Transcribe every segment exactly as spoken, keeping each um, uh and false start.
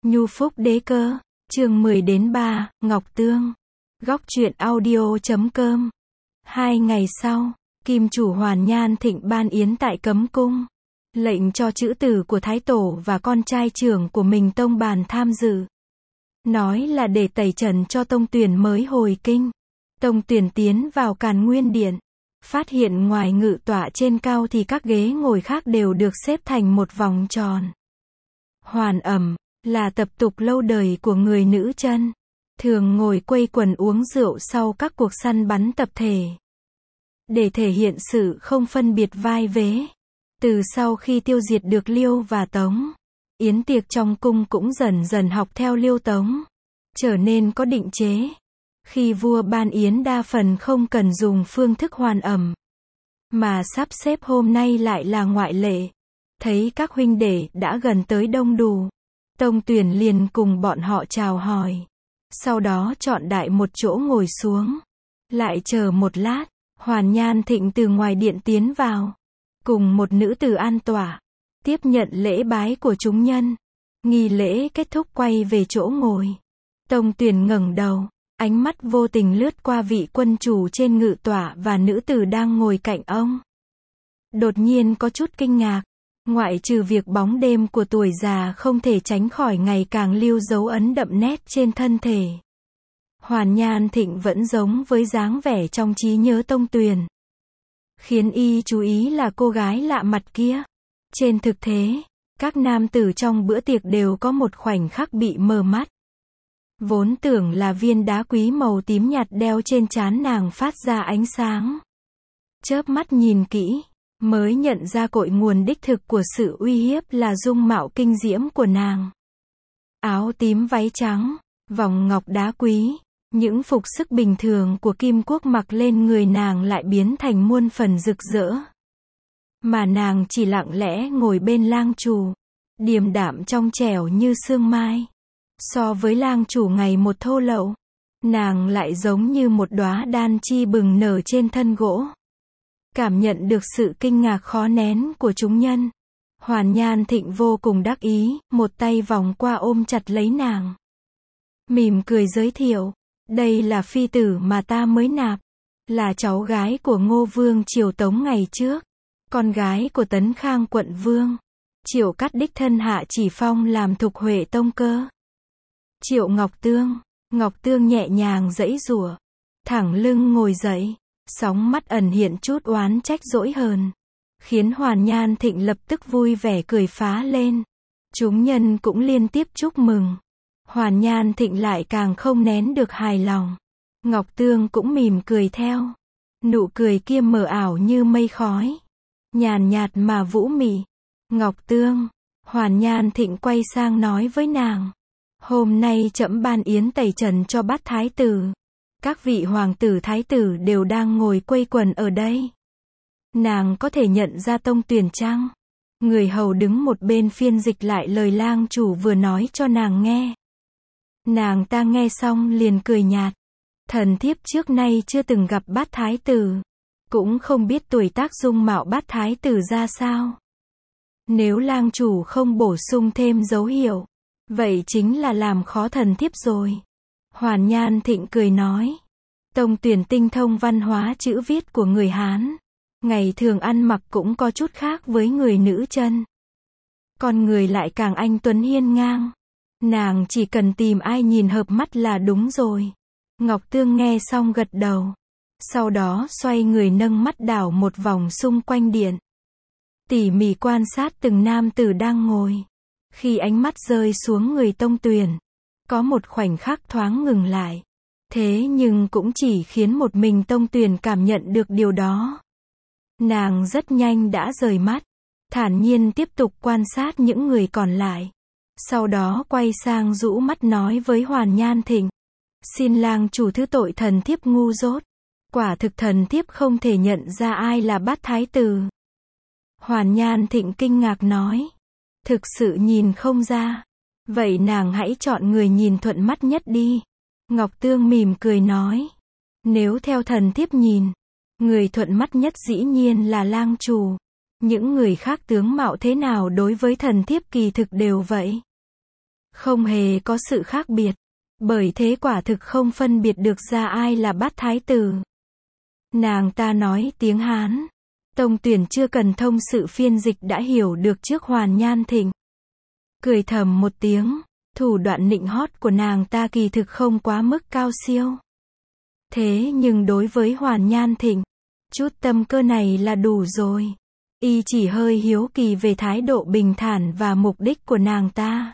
Nhu Phúc Đế Cơ, chương mười đến ba, Ngọc Tương. Góc truyện audio chấm com. Hai ngày sau, Kim chủ Hoàn Nhan Thịnh ban yến tại Cấm Cung. Lệnh cho chữ tử của Thái Tổ và con trai trưởng của mình tông bàn tham dự. Nói là để tẩy trần cho Tông Tuyển mới hồi kinh. Tông Tuyển tiến vào Càn Nguyên Điện. Phát hiện ngoài ngự tọa trên cao thì các ghế ngồi khác đều được xếp thành một vòng tròn. Hoàn ẩm là tập tục lâu đời của người nữ chân. Thường ngồi quây quần uống rượu sau các cuộc săn bắn tập thể. Để thể hiện sự không phân biệt vai vế. Từ sau khi tiêu diệt được Liêu và Tống, yến tiệc trong cung cũng dần dần học theo Liêu Tống, trở nên có định chế. Khi vua ban yến đa phần không cần dùng phương thức hoàn ẩm, mà sắp xếp hôm nay lại là ngoại lệ. Thấy các huynh đệ đã gần tới đông đủ, Tông Tuyển liền cùng bọn họ chào hỏi. Sau đó chọn đại một chỗ ngồi xuống. Lại chờ một lát, Hoàn Nhan Thịnh từ ngoài điện tiến vào, cùng một nữ tử an tọa, tiếp nhận lễ bái của chúng nhân. Nghi lễ kết thúc quay về chỗ ngồi. Tông Tuyển ngẩng đầu, ánh mắt vô tình lướt qua vị quân chủ trên ngự tọa và nữ tử đang ngồi cạnh ông. Đột nhiên có chút kinh ngạc. Ngoại trừ việc bóng đêm của tuổi già không thể tránh khỏi ngày càng lưu dấu ấn đậm nét trên thân thể, Hoàn Nhan Thịnh vẫn giống với dáng vẻ trong trí nhớ Tông Tuyển. Khiến y chú ý là cô gái lạ mặt kia. Trên thực tế, các nam tử trong bữa tiệc đều có một khoảnh khắc bị mờ mắt. Vốn tưởng là viên đá quý màu tím nhạt đeo trên trán nàng phát ra ánh sáng. Chớp mắt nhìn kỹ, mới nhận ra cội nguồn đích thực của sự uy hiếp là dung mạo kinh diễm của nàng. Áo tím váy trắng, vòng ngọc đá quý, những phục sức bình thường của Kim Quốc mặc lên người nàng lại biến thành muôn phần rực rỡ. Mà nàng chỉ lặng lẽ ngồi bên lang chủ, điềm đạm trong trẻo như sương mai. So với lang chủ ngày một thô lậu, nàng lại giống như một đóa đan chi bừng nở trên thân gỗ. Cảm nhận được sự kinh ngạc khó nén của chúng nhân, Hoàn Nhan Thịnh vô cùng đắc ý, một tay vòng qua ôm chặt lấy nàng. Mỉm cười giới thiệu, đây là phi tử mà ta mới nạp, là cháu gái của Ngô Vương Triều Tống ngày trước, con gái của Tấn Khang quận Vương. Triệu Cát đích thân hạ chỉ phong làm Thục Huệ tông cơ. Triệu Ngọc Tương, Ngọc Tương nhẹ nhàng giãy giụa, thẳng lưng ngồi dậy. Sóng mắt ẩn hiện chút oán trách dỗi hờn, khiến Hoàn Nhan Thịnh lập tức vui vẻ cười phá lên. Chúng nhân cũng liên tiếp chúc mừng. Hoàn Nhan Thịnh lại càng không nén được hài lòng. Ngọc Tương cũng mỉm cười theo. Nụ cười kia mờ ảo như mây khói, nhàn nhạt mà vũ mị. Ngọc Tương, Hoàn Nhan Thịnh quay sang nói với nàng, hôm nay trẫm ban yến tẩy trần cho bát thái tử. Các vị hoàng tử thái tử đều đang ngồi quây quần ở đây. Nàng có thể nhận ra Tông Tuyển chăng? Người hầu đứng một bên phiên dịch lại lời lang chủ vừa nói cho nàng nghe. Nàng ta nghe xong liền cười nhạt. Thần thiếp trước nay chưa từng gặp bát thái tử, cũng không biết tuổi tác dung mạo bát thái tử ra sao. Nếu lang chủ không bổ sung thêm dấu hiệu, vậy chính là làm khó thần thiếp rồi. Hoàn Nhan Thịnh cười nói, Tông Tuyển tinh thông văn hóa chữ viết của người Hán, ngày thường ăn mặc cũng có chút khác với người nữ chân. Con người lại càng anh tuấn hiên ngang. Nàng chỉ cần tìm ai nhìn hợp mắt là đúng rồi. Ngọc Tương nghe xong gật đầu. Sau đó xoay người nâng mắt đảo một vòng xung quanh điện. Tỉ mỉ quan sát từng nam tử đang ngồi. Khi ánh mắt rơi xuống người Tông Tuyển, có một khoảnh khắc thoáng ngừng lại. Thế nhưng cũng chỉ khiến một mình Tông Tuyển cảm nhận được điều đó. Nàng rất nhanh đã rời mắt, thản nhiên tiếp tục quan sát những người còn lại. Sau đó quay sang rũ mắt nói với Hoàn Nhan Thịnh, xin lang chủ thứ tội thần thiếp ngu dốt. Quả thực thần thiếp không thể nhận ra ai là bát thái tử. Hoàn Nhan Thịnh kinh ngạc nói, thực sự nhìn không ra. Vậy nàng hãy chọn người nhìn thuận mắt nhất đi. Ngọc Tương mỉm cười nói, nếu theo thần thiếp nhìn, người thuận mắt nhất dĩ nhiên là lang chủ. Những người khác tướng mạo thế nào đối với thần thiếp kỳ thực đều vậy. Không hề có sự khác biệt. Bởi thế quả thực không phân biệt được ra ai là bát thái tử. Nàng ta nói tiếng Hán. Tông Tuyển chưa cần thông sự phiên dịch đã hiểu được trước Hoàn Nhan Thịnh. Cười thầm một tiếng, thủ đoạn nịnh hót của nàng ta kỳ thực không quá mức cao siêu. Thế nhưng đối với Hoàn Nhan Thịnh, chút tâm cơ này là đủ rồi. Y chỉ hơi hiếu kỳ về thái độ bình thản và mục đích của nàng ta.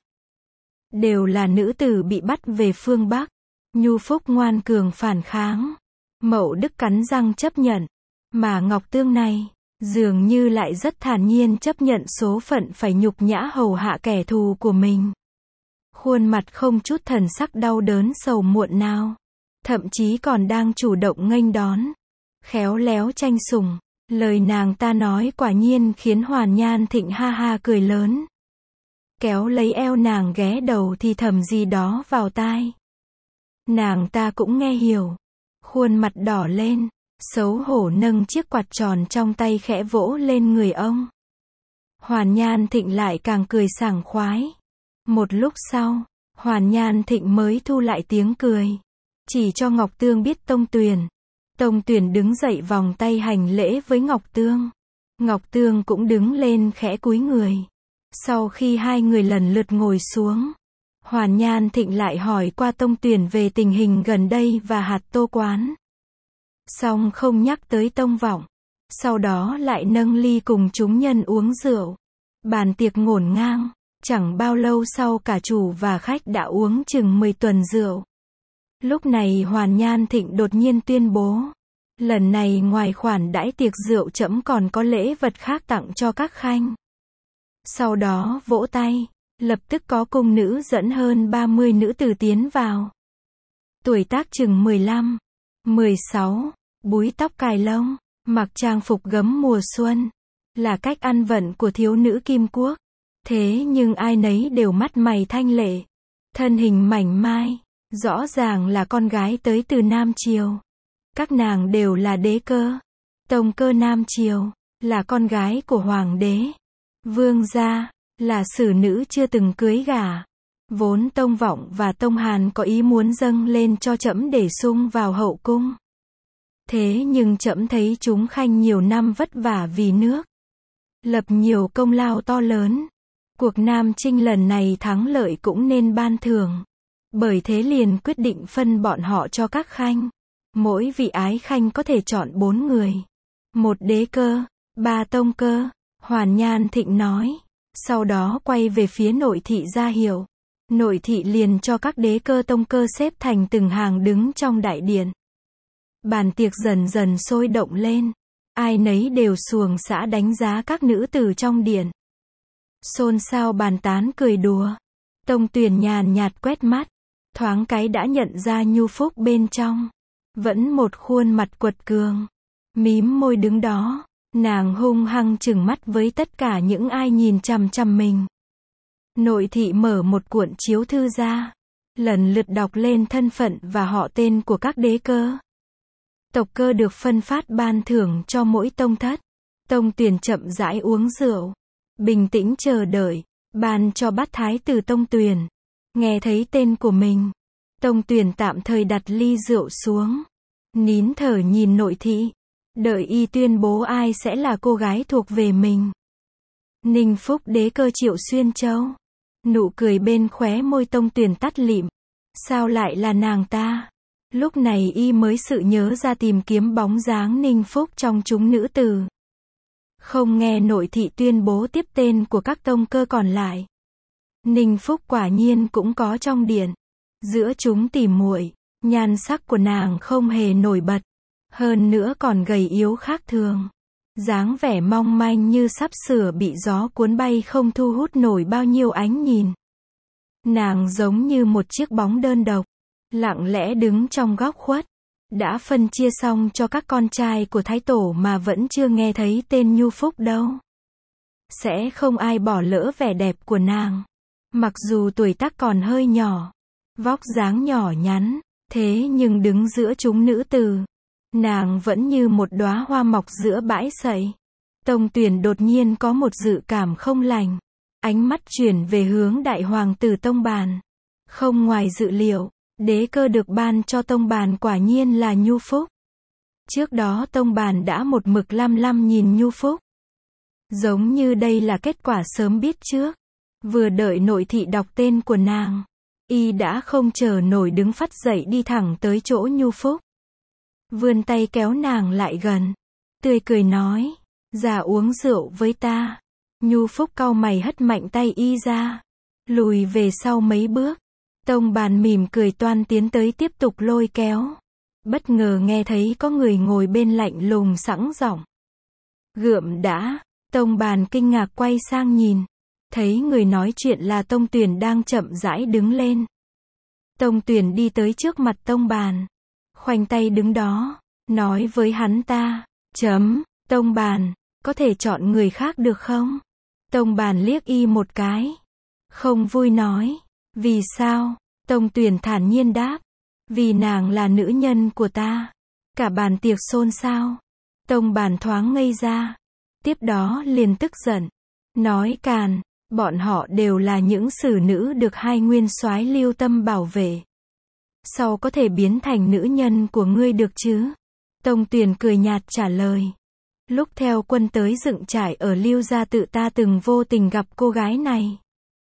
Đều là nữ tử bị bắt về phương Bắc. Nhu Phúc ngoan cường phản kháng. Mậu Đức cắn răng chấp nhận. Mà Ngọc Tương này, dường như lại rất thản nhiên chấp nhận số phận phải nhục nhã hầu hạ kẻ thù của mình. Khuôn mặt không chút thần sắc đau đớn sầu muộn nào. Thậm chí còn đang chủ động nghênh đón. Khéo léo tranh sủng. Lời nàng ta nói quả nhiên khiến Hoàn Nhan Thịnh ha ha cười lớn. Kéo lấy eo nàng ghé đầu thì thầm gì đó vào tai. Nàng ta cũng nghe hiểu. Khuôn mặt đỏ lên, xấu hổ nâng chiếc quạt tròn trong tay khẽ vỗ lên người ông. Hoàn Nhan Thịnh lại càng cười sảng khoái. Một lúc sau, Hoàn Nhan Thịnh mới thu lại tiếng cười. Chỉ cho Ngọc Tương biết Tông Tuyển. Tông Tuyển đứng dậy vòng tay hành lễ với Ngọc Tương. Ngọc Tương cũng đứng lên khẽ cúi người. Sau khi hai người lần lượt ngồi xuống, Hoàn Nhan Thịnh lại hỏi qua Tông Tuyển về tình hình gần đây và hạt tô quán. Xong không nhắc tới Tông Vọng. Sau đó lại nâng ly cùng chúng nhân uống rượu. Bàn tiệc ngổn ngang. Chẳng bao lâu sau cả chủ và khách đã uống chừng mười tuần rượu. Lúc này Hoàn Nhan Thịnh đột nhiên tuyên bố. Lần này ngoài khoản đãi tiệc rượu trẫm còn có lễ vật khác tặng cho các khanh. Sau đó vỗ tay. Lập tức có cung nữ dẫn hơn ba mươi nữ tử tiến vào. Tuổi tác chừng mười lăm, mười sáu, búi tóc cài lông, mặc trang phục gấm mùa xuân. Là cách ăn vận của thiếu nữ Kim Quốc. Thế nhưng ai nấy đều mắt mày thanh lệ. Thân hình mảnh mai. Rõ ràng là con gái tới từ Nam Triều. Các nàng đều là đế cơ. Tông cơ Nam Triều. Là con gái của hoàng đế. Vương gia. Là sử nữ chưa từng cưới gả. Vốn Tông Vọng và Tông Hàn có ý muốn dâng lên cho trẫm để sung vào hậu cung. Thế nhưng trẫm thấy chúng khanh nhiều năm vất vả vì nước. Lập nhiều công lao to lớn. Cuộc Nam Chinh lần này thắng lợi cũng nên ban thưởng. Bởi thế liền quyết định phân bọn họ cho các khanh. Mỗi vị ái khanh có thể chọn bốn người. Một đế cơ, ba tông cơ. Hoàn Nhan Thịnh nói. Sau đó quay về phía nội thị ra hiệu. Nội thị liền cho các đế cơ tông cơ xếp thành từng hàng đứng trong đại điện. Bàn tiệc dần dần sôi động lên. Ai nấy đều xuồng xã đánh giá các nữ tử trong điện. Xôn xao bàn tán cười đùa. Tông Tuyển nhàn nhạt quét mắt. Thoáng cái đã nhận ra Nhu Phúc bên trong. Vẫn một khuôn mặt quật cường. Mím môi đứng đó. Nàng hung hăng trừng mắt với tất cả những ai nhìn chằm chằm mình. Nội thị mở một cuộn chiếu thư ra. Lần lượt đọc lên thân phận và họ tên của các đế cơ. Tộc cơ được phân phát ban thưởng cho mỗi tông thất. Tông Tuyển chậm rãi uống rượu. Bình tĩnh chờ đợi. Ban cho bát thái tử Tông Tuyển. Nghe thấy tên của mình. Tông Tuyển tạm thời đặt ly rượu xuống. Nín thở nhìn nội thị. Đợi y tuyên bố ai sẽ là cô gái thuộc về mình. Ninh Phúc đế cơ Triệu Xuyên Châu. Nụ cười bên khóe môi Tông Tuyển tắt lịm. Sao lại là nàng ta? Lúc này y mới sự nhớ ra tìm kiếm bóng dáng Ninh Phúc trong chúng nữ tử. Không nghe nội thị tuyên bố tiếp tên của các tông cơ còn lại. Ninh Phúc quả nhiên cũng có trong điện. Giữa chúng tỉ muội, nhan sắc của nàng không hề nổi bật. Hơn nữa còn gầy yếu khác thường. Dáng vẻ mong manh như sắp sửa bị gió cuốn bay không thu hút nổi bao nhiêu ánh nhìn. Nàng giống như một chiếc bóng đơn độc. Lặng lẽ đứng trong góc khuất. Đã phân chia xong cho các con trai của Thái Tổ mà vẫn chưa nghe thấy tên Nhu Phúc đâu. Sẽ không ai bỏ lỡ vẻ đẹp của nàng. Mặc dù tuổi tác còn hơi nhỏ. Vóc dáng nhỏ nhắn. Thế nhưng đứng giữa chúng nữ tử. Nàng vẫn như một đóa hoa mọc giữa bãi sậy. Tông Tuyển đột nhiên có một dự cảm không lành. ánh mắt chuyển về hướng đại hoàng tử Tông Bàn. Không ngoài dự liệu, đế cơ được ban cho Tông Bàn quả nhiên là Nhu Phúc. Trước đó Tông Bàn đã một mực lăm lăm nhìn Nhu Phúc. Giống như đây là kết quả sớm biết trước. Vừa đợi nội thị đọc tên của nàng, y đã không chờ nổi đứng phắt dậy đi thẳng tới chỗ Nhu Phúc. Vươn tay kéo nàng lại gần, tươi cười nói, ra uống rượu với ta. Nhu Phúc cau mày hất mạnh tay y ra, lùi về sau mấy bước. Tông Bàn mỉm cười toan tiến tới tiếp tục lôi kéo. Bất ngờ nghe thấy có người ngồi bên lạnh lùng sẵn giọng. Gượm đã. Tông Bàn kinh ngạc quay sang nhìn, thấy người nói chuyện là Tông Tuyển đang chậm rãi đứng lên. Tông Tuyển đi tới trước mặt Tông Bàn, khoanh tay đứng đó, nói với hắn ta, chấm, Tông Bàn, có thể chọn người khác được không? Tông Bàn liếc y một cái, không vui nói, vì sao? Tông Tuyển thản nhiên đáp, vì nàng là nữ nhân của ta. Cả bàn tiệc xôn xao. Tông Bàn thoáng ngây ra, tiếp đó liền tức giận, nói càn, bọn họ đều là những sử nữ được hai nguyên soái Lưu Tâm bảo vệ. Sau có thể biến thành nữ nhân của ngươi được chứ? Tông Tuyển cười nhạt trả lời. Lúc theo quân tới dựng trại ở Lưu gia tự ta từng vô tình gặp cô gái này.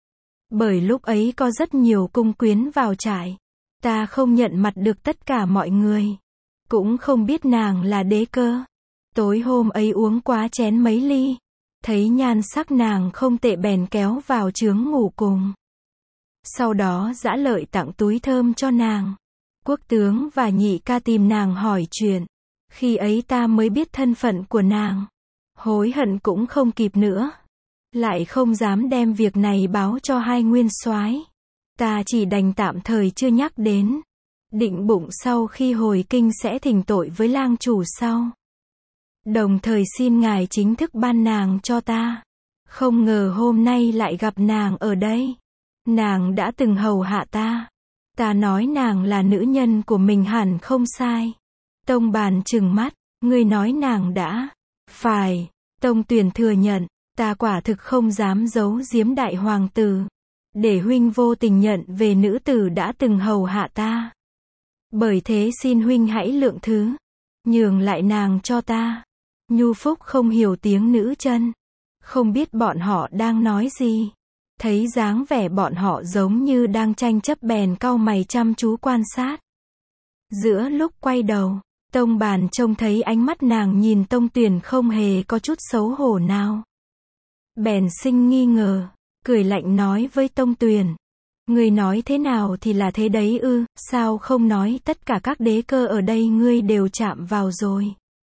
Bởi lúc ấy có rất nhiều cung quyến vào trại. Ta không nhận mặt được tất cả mọi người. Cũng không biết nàng là đế cơ. Tối hôm ấy uống quá chén mấy ly. Thấy nhan sắc nàng không tệ bèn kéo vào trướng ngủ cùng. Sau đó dã lợi tặng túi thơm cho nàng. Quốc tướng và nhị ca tìm nàng hỏi chuyện. Khi ấy ta mới biết thân phận của nàng. Hối hận cũng không kịp nữa. Lại không dám đem việc này báo cho hai nguyên soái. Ta chỉ đành tạm thời chưa nhắc đến. Định bụng sau khi hồi kinh sẽ thỉnh tội với lang chủ sau. Đồng thời xin ngài chính thức ban nàng cho ta. Không ngờ hôm nay lại gặp nàng ở đây. Nàng đã từng hầu hạ ta. Ta nói nàng là nữ nhân của mình hẳn không sai. Tông Bàn trừng mắt, ngươi nói nàng đã. Phải, Tông Tuyển thừa nhận, ta quả thực không dám giấu giếm đại hoàng tử. Để huynh vô tình nhận về nữ tử đã từng hầu hạ ta. Bởi thế xin huynh hãy lượng thứ. Nhường lại nàng cho ta. Nhu Phúc không hiểu tiếng nữ chân. Không biết bọn họ đang nói gì. Thấy dáng vẻ bọn họ giống như đang tranh chấp bèn cau mày chăm chú quan sát. Giữa lúc quay đầu, Tông Bàn trông thấy ánh mắt nàng nhìn Tông Tuyển không hề có chút xấu hổ nào. Bèn sinh nghi ngờ, cười lạnh nói với Tông Tuyển. Ngươi nói thế nào thì là thế đấy ư, sao không nói tất cả các đế cơ ở đây ngươi đều chạm vào rồi.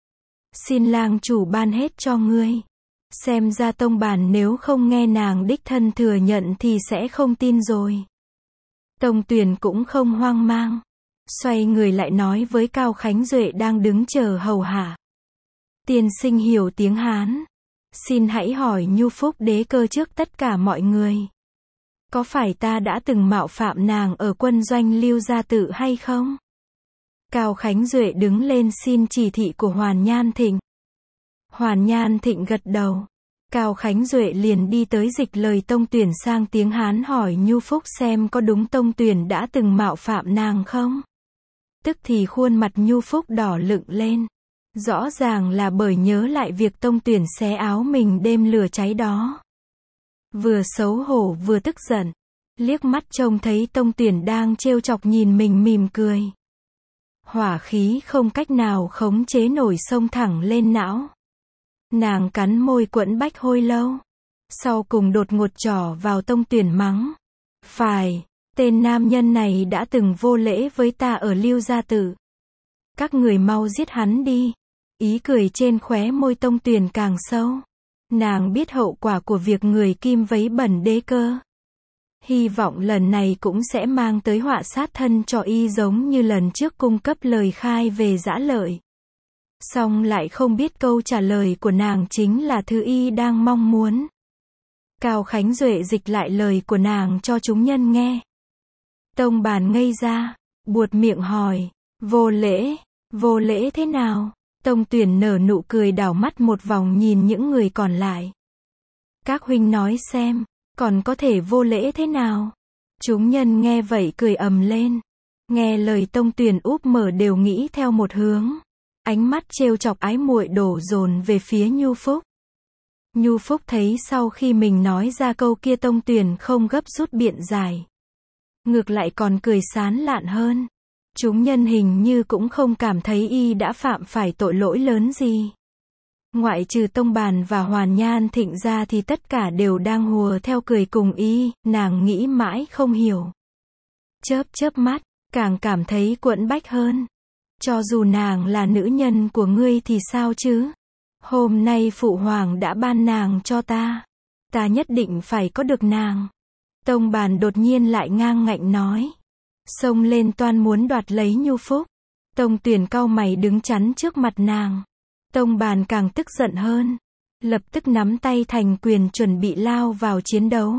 Xin lang chủ ban hết cho ngươi. Xem ra Tông Bàn nếu không nghe nàng đích thân thừa nhận thì sẽ không tin rồi. Tông Tuyển cũng không hoang mang. Xoay người lại nói với Cao Khánh Duệ đang đứng chờ hầu hạ. Tiên sinh hiểu tiếng Hán. Xin hãy hỏi Nhu Phúc đế cơ trước tất cả mọi người. Có phải ta đã từng mạo phạm nàng ở quân doanh Lưu gia tự hay không? Cao Khánh Duệ đứng lên xin chỉ thị của Hoàn Nhan Thịnh. Hoàn Nhan Thịnh gật đầu. Cao Khánh Duệ liền đi tới dịch lời Tông Tuyển sang tiếng Hán hỏi Nhu Phúc xem có đúng Tông Tuyển đã từng mạo phạm nàng không? Tức thì khuôn mặt Nhu Phúc đỏ lựng lên. Rõ ràng là bởi nhớ lại việc Tông Tuyển xé áo mình đêm lửa cháy đó. Vừa xấu hổ vừa tức giận. Liếc mắt trông thấy Tông Tuyển đang trêu chọc nhìn mình mỉm cười. Hỏa khí không cách nào khống chế nổi xông thẳng lên não. Nàng cắn môi quẫn bách hôi lâu. Sau cùng đột ngột trỏ vào Tông Tuyển mắng. Phải, tên nam nhân này đã từng vô lễ với ta ở Lưu gia tự. Các người mau giết hắn đi. Ý cười trên khóe môi Tông Tuyển càng sâu. Nàng biết hậu quả của việc người kim vấy bẩn đế cơ. Hy vọng lần này cũng sẽ mang tới họa sát thân cho y giống như lần trước cung cấp lời khai về dã lợi. Song lại không biết câu trả lời của nàng chính là thứ y đang mong muốn. Cao Khánh Duệ dịch lại lời của nàng cho chúng nhân nghe. Tông Bàn ngây ra, buột miệng hỏi, vô lễ, vô lễ thế nào? Tông Tuyển nở nụ cười đảo mắt một vòng nhìn những người còn lại. Các huynh nói xem, còn có thể vô lễ thế nào? Chúng nhân nghe vậy cười ầm lên. Nghe lời Tông Tuyền úp mở đều nghĩ theo một hướng. Ánh mắt trêu chọc ái muội đổ dồn về phía Nhu Phúc. Nhu Phúc thấy sau khi mình nói ra câu kia Tông Tuyền không gấp rút biện giải. Ngược lại còn cười sán lạn hơn. Chúng nhân hình như cũng không cảm thấy y đã phạm phải tội lỗi lớn gì. Ngoại trừ Tông Bàn và Hoàn Nhan Thịnh ra thì tất cả đều đang hùa theo cười cùng y, nàng nghĩ mãi không hiểu. Chớp chớp mắt, càng cảm thấy quẫn bách hơn. Cho dù nàng là nữ nhân của ngươi thì sao chứ? Hôm nay Phụ Hoàng đã ban nàng cho ta. Ta nhất định phải có được nàng. Tông Bàn đột nhiên lại ngang ngạnh nói. Xông lên toan muốn đoạt lấy Nhu Phúc. Tông Tuyền cau mày đứng chắn trước mặt nàng. Tông Bàn càng tức giận hơn. Lập tức nắm tay thành quyền chuẩn bị lao vào chiến đấu.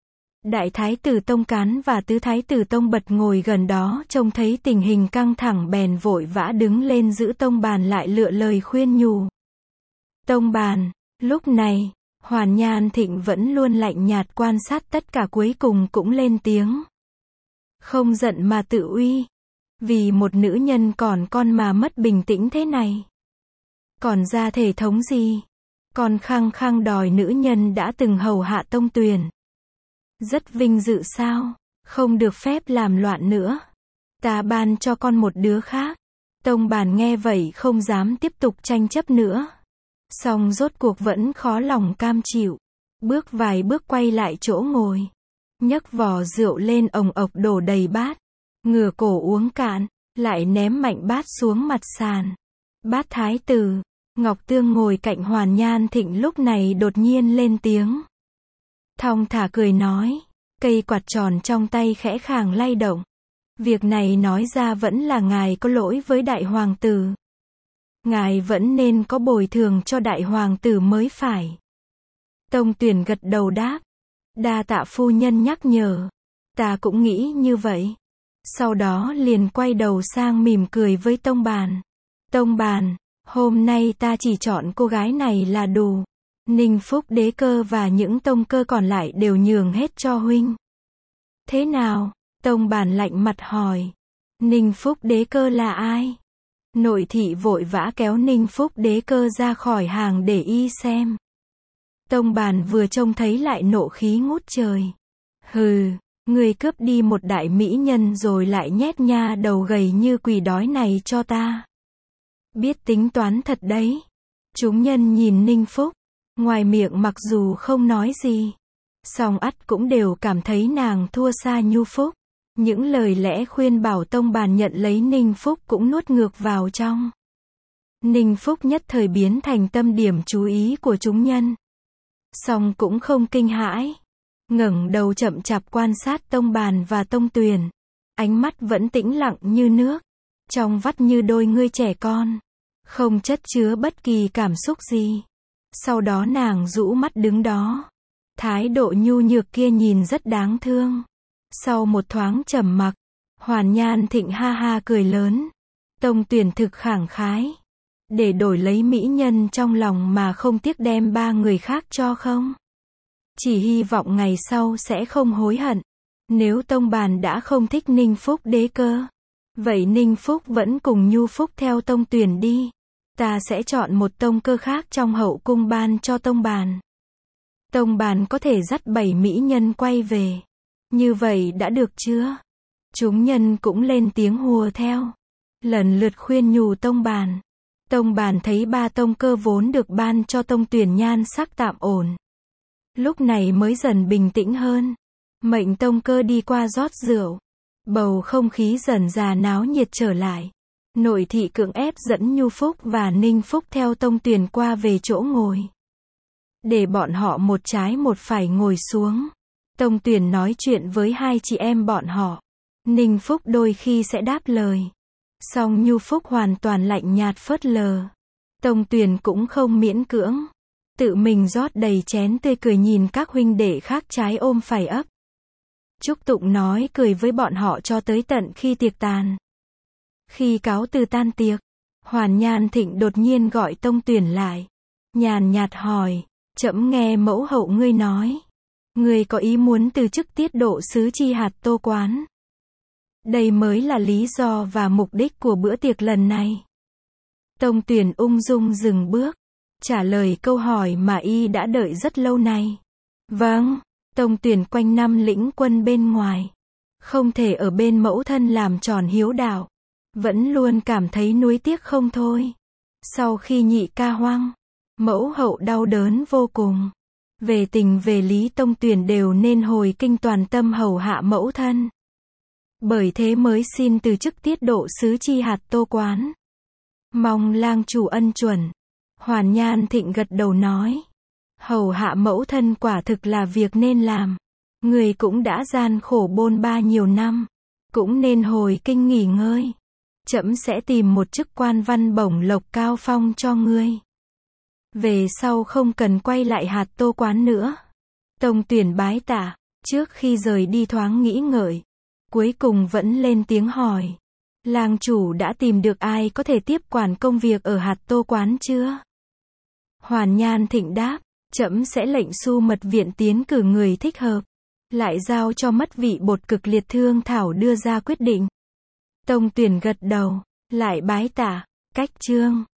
Đại thái tử Tông Cán và tứ thái tử Tông Bật ngồi gần đó trông thấy tình hình căng thẳng bèn vội vã đứng lên giữ Tông Bàn lại lựa lời khuyên nhủ. Tông Bàn, lúc này, Hoàn Nhan Thịnh vẫn luôn lạnh nhạt quan sát tất cả cuối cùng cũng lên tiếng. Không giận mà tự uy. Vì một nữ nhân còn con mà mất bình tĩnh thế này. Còn ra thể thống gì? Còn khăng khăng đòi nữ nhân đã từng hầu hạ Tông Tuyền. Rất vinh dự sao? Không được phép làm loạn nữa. Ta ban cho con một đứa khác. Tông Bàn nghe vậy không dám tiếp tục tranh chấp nữa. Song rốt cuộc vẫn khó lòng cam chịu. Bước vài bước quay lại chỗ ngồi. Nhấc vò rượu lên ồng ộc đổ đầy bát. Ngửa cổ uống cạn. Lại ném mạnh bát xuống mặt sàn. Bát thái tử. Ngọc Tương ngồi cạnh Hoàn Nhan Thịnh lúc này đột nhiên lên tiếng. Thong thả cười nói. Cây quạt tròn trong tay khẽ khàng lay động. Việc này nói ra vẫn là ngài có lỗi với đại hoàng tử. Ngài vẫn nên có bồi thường cho đại hoàng tử mới phải. Tông Tuyền gật đầu đáp. Đa tạ phu nhân nhắc nhở. Ta cũng nghĩ như vậy. Sau đó liền quay đầu sang mỉm cười với Tông Bàn. Tông Bàn, hôm nay ta chỉ chọn cô gái này là đủ. Ninh Phúc đế cơ và những tông cơ còn lại đều nhường hết cho huynh. Thế nào? Tông Bàn lạnh mặt hỏi. Ninh Phúc đế cơ là ai? Nội thị vội vã kéo Ninh Phúc đế cơ ra khỏi hàng để y xem. Tông Bàn vừa trông thấy lại nộ khí ngút trời. Hừ, ngươi cướp đi một đại mỹ nhân rồi lại nhét nha đầu gầy như quỷ đói này cho ta. Biết tính toán thật đấy. Chúng nhân nhìn Ninh Phúc. Ngoài miệng mặc dù không nói gì. Song ắt cũng đều cảm thấy nàng thua xa Nhu Phúc. Những lời lẽ khuyên bảo Tông Bàn nhận lấy Ninh Phúc cũng nuốt ngược vào trong. Ninh Phúc nhất thời biến thành tâm điểm chú ý của chúng nhân. Song cũng không kinh hãi. Ngẩng đầu chậm chạp quan sát Tông Bàn và Tông Tuyền. Ánh mắt vẫn tĩnh lặng như nước. Trong vắt như đôi ngươi trẻ con. Không chất chứa bất kỳ cảm xúc gì. Sau đó nàng rũ mắt đứng đó. Thái độ nhu nhược kia nhìn rất đáng thương. Sau một thoáng trầm mặc, Hoàn Nhan Thịnh ha ha cười lớn. Tông Tuyền thực khẳng khái. Để đổi lấy mỹ nhân trong lòng mà không tiếc đem ba người khác cho không? Chỉ hy vọng ngày sau sẽ không hối hận. Nếu Tông Bàn đã không thích Ninh Phúc đế cơ, vậy Ninh Phúc vẫn cùng Nhu Phúc theo Tông Tuyền đi. Ta sẽ chọn một tông cơ khác trong hậu cung ban cho Tông Bàn. Tông Bàn có thể dắt bảy mỹ nhân quay về. Như vậy đã được chưa? Chúng nhân cũng lên tiếng hùa theo. Lần lượt khuyên nhủ Tông Bàn. Tông Bàn thấy ba tông cơ vốn được ban cho Tông Tuyền nhan sắc tạm ổn. Lúc này mới dần bình tĩnh hơn. Mệnh tông cơ đi qua rót rượu. Bầu không khí dần dà náo nhiệt trở lại. Nội thị cưỡng ép dẫn Nhu Phúc và Ninh Phúc theo Tông Tuyền qua về chỗ ngồi. Để bọn họ một trái một phải ngồi xuống. Tông Tuyền nói chuyện với hai chị em bọn họ. Ninh Phúc đôi khi sẽ đáp lời. Song Nhu Phúc hoàn toàn lạnh nhạt phớt lờ. Tông Tuyền cũng không miễn cưỡng. Tự mình rót đầy chén tươi cười nhìn các huynh đệ khác trái ôm phải ấp. Trúc Tụng nói cười với bọn họ cho tới tận khi tiệc tàn. Khi cáo từ tan tiệc, Hoàn Nhan Thịnh đột nhiên gọi Tông Tuyền lại. Nhàn nhạt hỏi, trẫm nghe mẫu hậu ngươi nói. Người có ý muốn từ chức tiết độ sứ chi hạt Tô Quán. Đây mới là lý do và mục đích của bữa tiệc lần này. Tông Tuyển ung dung dừng bước, trả lời câu hỏi mà y đã đợi rất lâu nay. Vâng, Tông Tuyển quanh năm lĩnh quân bên ngoài, không thể ở bên mẫu thân làm tròn hiếu đạo, vẫn luôn cảm thấy nuối tiếc không thôi. Sau khi nhị ca hoang, mẫu hậu đau đớn vô cùng. Về tình về lý Tông Tuyển đều nên hồi kinh toàn tâm hầu hạ mẫu thân. Bởi thế mới xin từ chức tiết độ sứ chi hạt Tô Quán. Mong lang chủ ân chuẩn. Hoàn Nhan Thịnh gật đầu nói. Hầu hạ mẫu thân quả thực là việc nên làm. Người cũng đã gian khổ bôn ba nhiều năm, cũng nên hồi kinh nghỉ ngơi. Trẫm sẽ tìm một chức quan văn bổng lộc cao phong cho ngươi. Về sau không cần quay lại hạt Tô Quán nữa. Tông Tuyển bái tạ, trước khi rời đi thoáng nghĩ ngợi, cuối cùng vẫn lên tiếng hỏi. Lang chủ đã tìm được ai có thể tiếp quản công việc ở hạt Tô Quán chưa? Hoàn Nhan Thịnh đáp, trẫm sẽ lệnh Su Mật Viện tiến cử người thích hợp, lại giao cho Mất Vị Bột Cực Liệt thương thảo đưa ra quyết định. Tông Tuyển gật đầu, lại bái tạ, cách chương.